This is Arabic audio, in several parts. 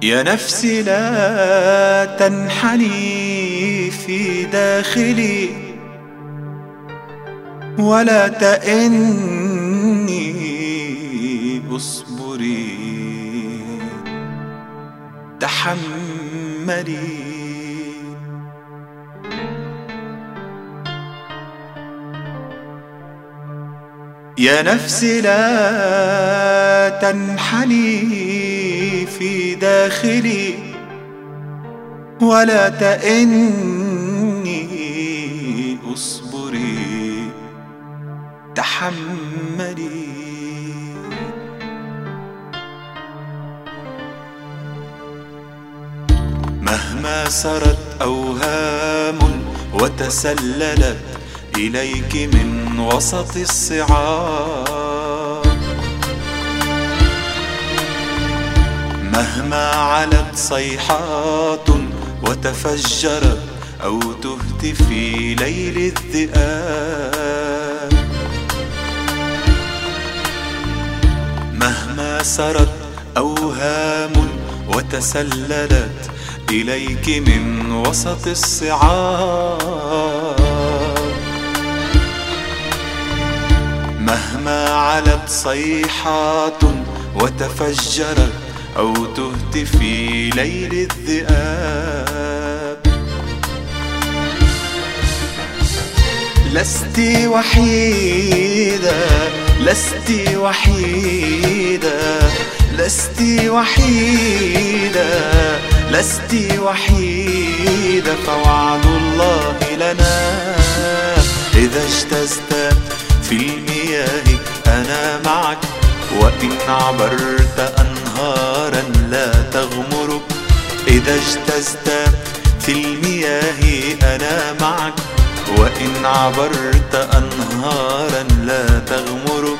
يا نفسي لا تنحني في داخلي ولا تئني، اصبري تحملي. يا نفسي لا تنحني في داخلي ولا تئني، اصبري تحملي. مهما سرت أوهام وتسللت إليك من وسط الصعاب، مهما علت صيحات وتفجرت أو تهتف في ليل الذئاب، مهما سرت أوهام وتسللت إليك من وسط الصعاب، مهما علت صيحات وتفجرت أو تهتف في ليل الذئاب، لست وحيدة، لست وحيدة، لست وحيدة، لست وحيدة، فوعد الله لنا إذا اجتزت في المياه أنا معك، وإن عبرت أنهارا لا تغمرك. إذا اجتزت في المياه أنا معك، وإن عبرت أنهارا لا تغمرك.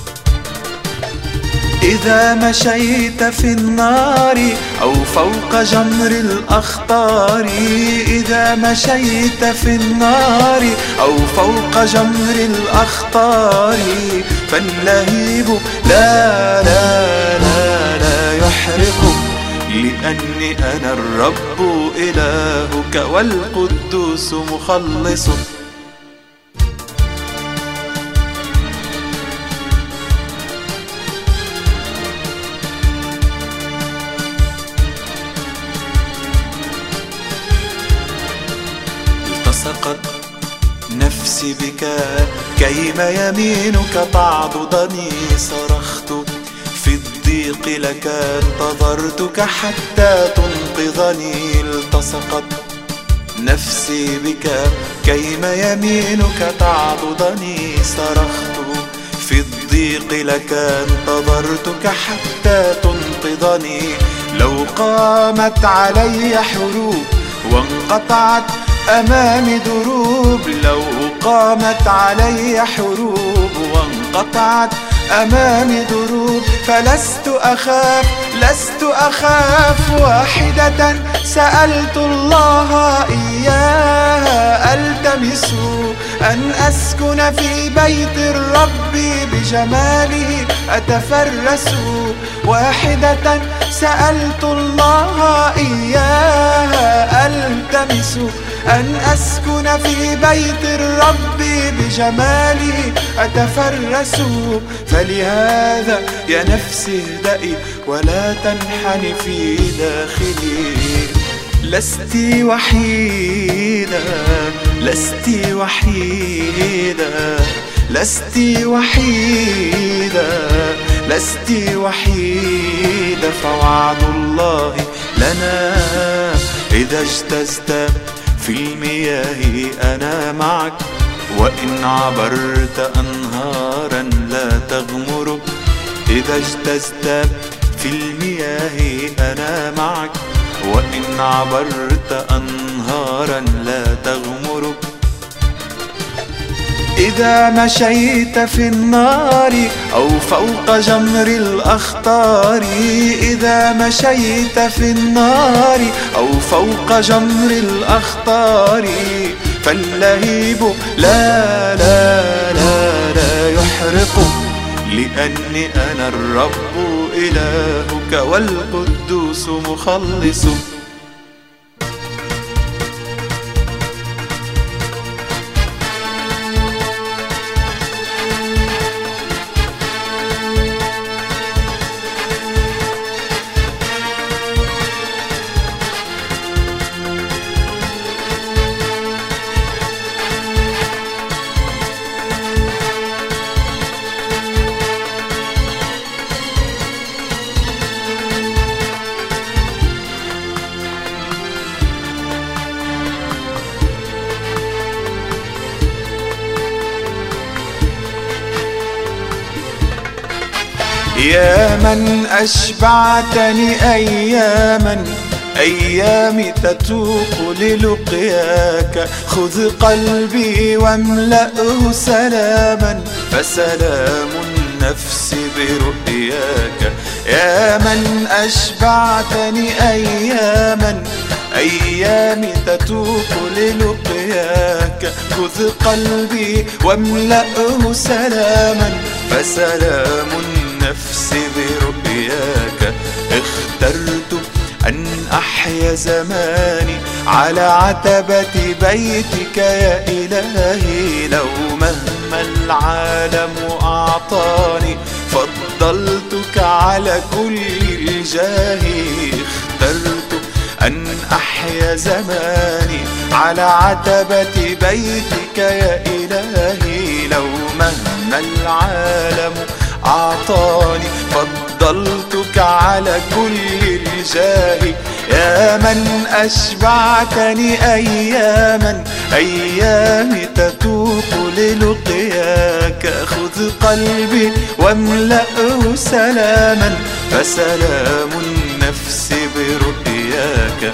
إذا مشيت في النار أو فوق جمر الأخطار، إذا مشيت في النار أو فوق جمر الأخطار، فاللهيب لا لا لا لا يحرقك، لأني أنا الرب إلهك والقدوس مخلصك. التصقت نفسي بك كيما يمينك تعضدني، صرخت في الضيق لك انتظرتك حتى تنقذني. التصقت نفسي بك كيما يمينك تعضدني، صرخت في الضيق لك انتظرتك حتى تنقذني. لو قامت علي حروب وانقطعت أمامي دروب، لو قامت علي حروب وانقطعت أمامي دروب، فلست أخاف، لست أخاف. واحدة سألت الله إياها، ألتمس أن أسكن في بيت الرب بجماله أتفرس. واحدة سألت الله إياها، ألتمس أن أسكن في بيت الرب بجماله أتفرس. فلهذا يا نفسي اهدئي ولا تنحني في داخلي، لست وحيدة، لست وحيدة، لست وحيدة، لست وحيدة، فوعد الله لنا إذا اجتزت في المياه أنا معك، وإن عبرت أنهارا لا تغمرك. إذا اجتزت في المياه أنا معك، وإن عبرت أنهارا لا تغمرك. إذا مشيت في النار أو فوق جمر الأخطار، إذا مشيت في النار أو فوق جمر الأخطار، فاللهيب لا لا لا لا يحرقك، لأني أنا الرب إلهك والقدوس مخلصك. يا من أشبعتني أياما، أيامي تتوق للقياك، خذ قلبي واملأه سلاما، فسلام النفس برؤياك. يا من أشبعتني أياما، أيامي تتوق للقياك، خذ قلبي واملأه سلاما، فسلام النفس برؤياك. اخترت أن أحيا زماني على عتبة بيتك يا إلهي، لو مهما العالم أعطاني فضلتك على كل الجاه. اخترت أن أحيا زماني على عتبة بيتك يا إلهي، لو مهما العالم أعطاني فضلتك على كل الجاه. يا من أشبعتني أياما، أيامي تتوق للقياك، خذ قلبي واملأه سلاما، فسلام النفس برؤياك.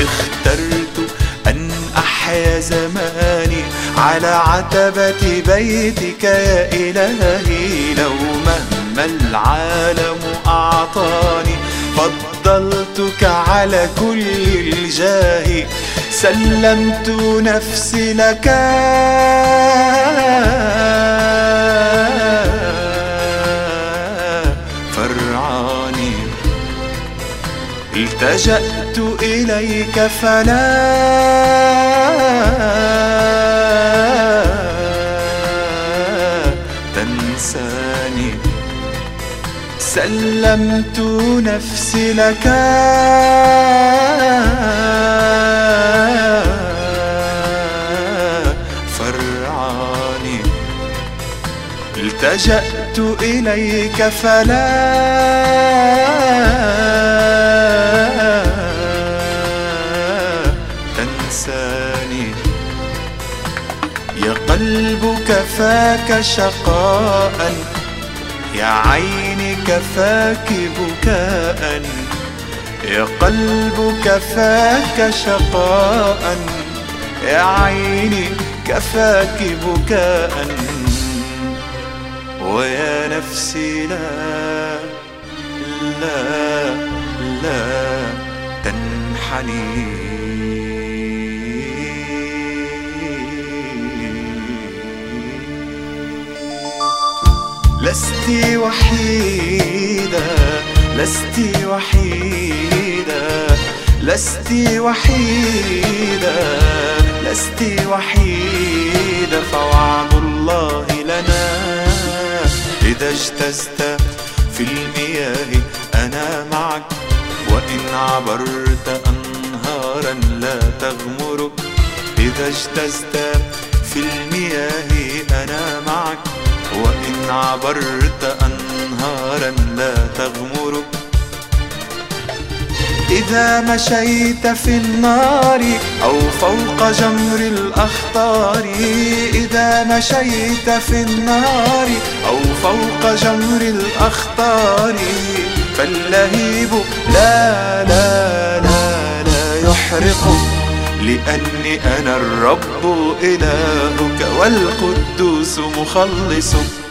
اخترت أن أحيا زماني على عتبة بيتك يا إلهي، لو مهما العالم أعطاني فضلتك على كل الجاه. سلمت نفسي لك فرعاني، التجأت إليك فلا تنساني. سلمت نفسي لك فرعاني، التجأت إليك فلا تنساني. يا قلب كفاك شقاء، يا عيني كفاك بكاء، يا قلب كفاك شقاء، يا عيني كفاك بكاء، ويا نفسي لا لا لا تنحني. لست وحيدة، لست وحيدة، لست وحيدة، لست وحيدة، فوعد الله لنا إذا اجتزت في المياه أنا معك، وإن عبرت أنهارا لا تغمرك. إذا اجتزت في المياه أنا معك، وإن عبرت أنهارا لا تغمرك. إذا مشيت في النار أو فوق جمر الأخطار، إذا مشيت في النار أو فوق جمر الأخطار، فاللهيب لا لا لا لا يحرقك، لأني أنا الرب إلهك والقدوس مخلصك.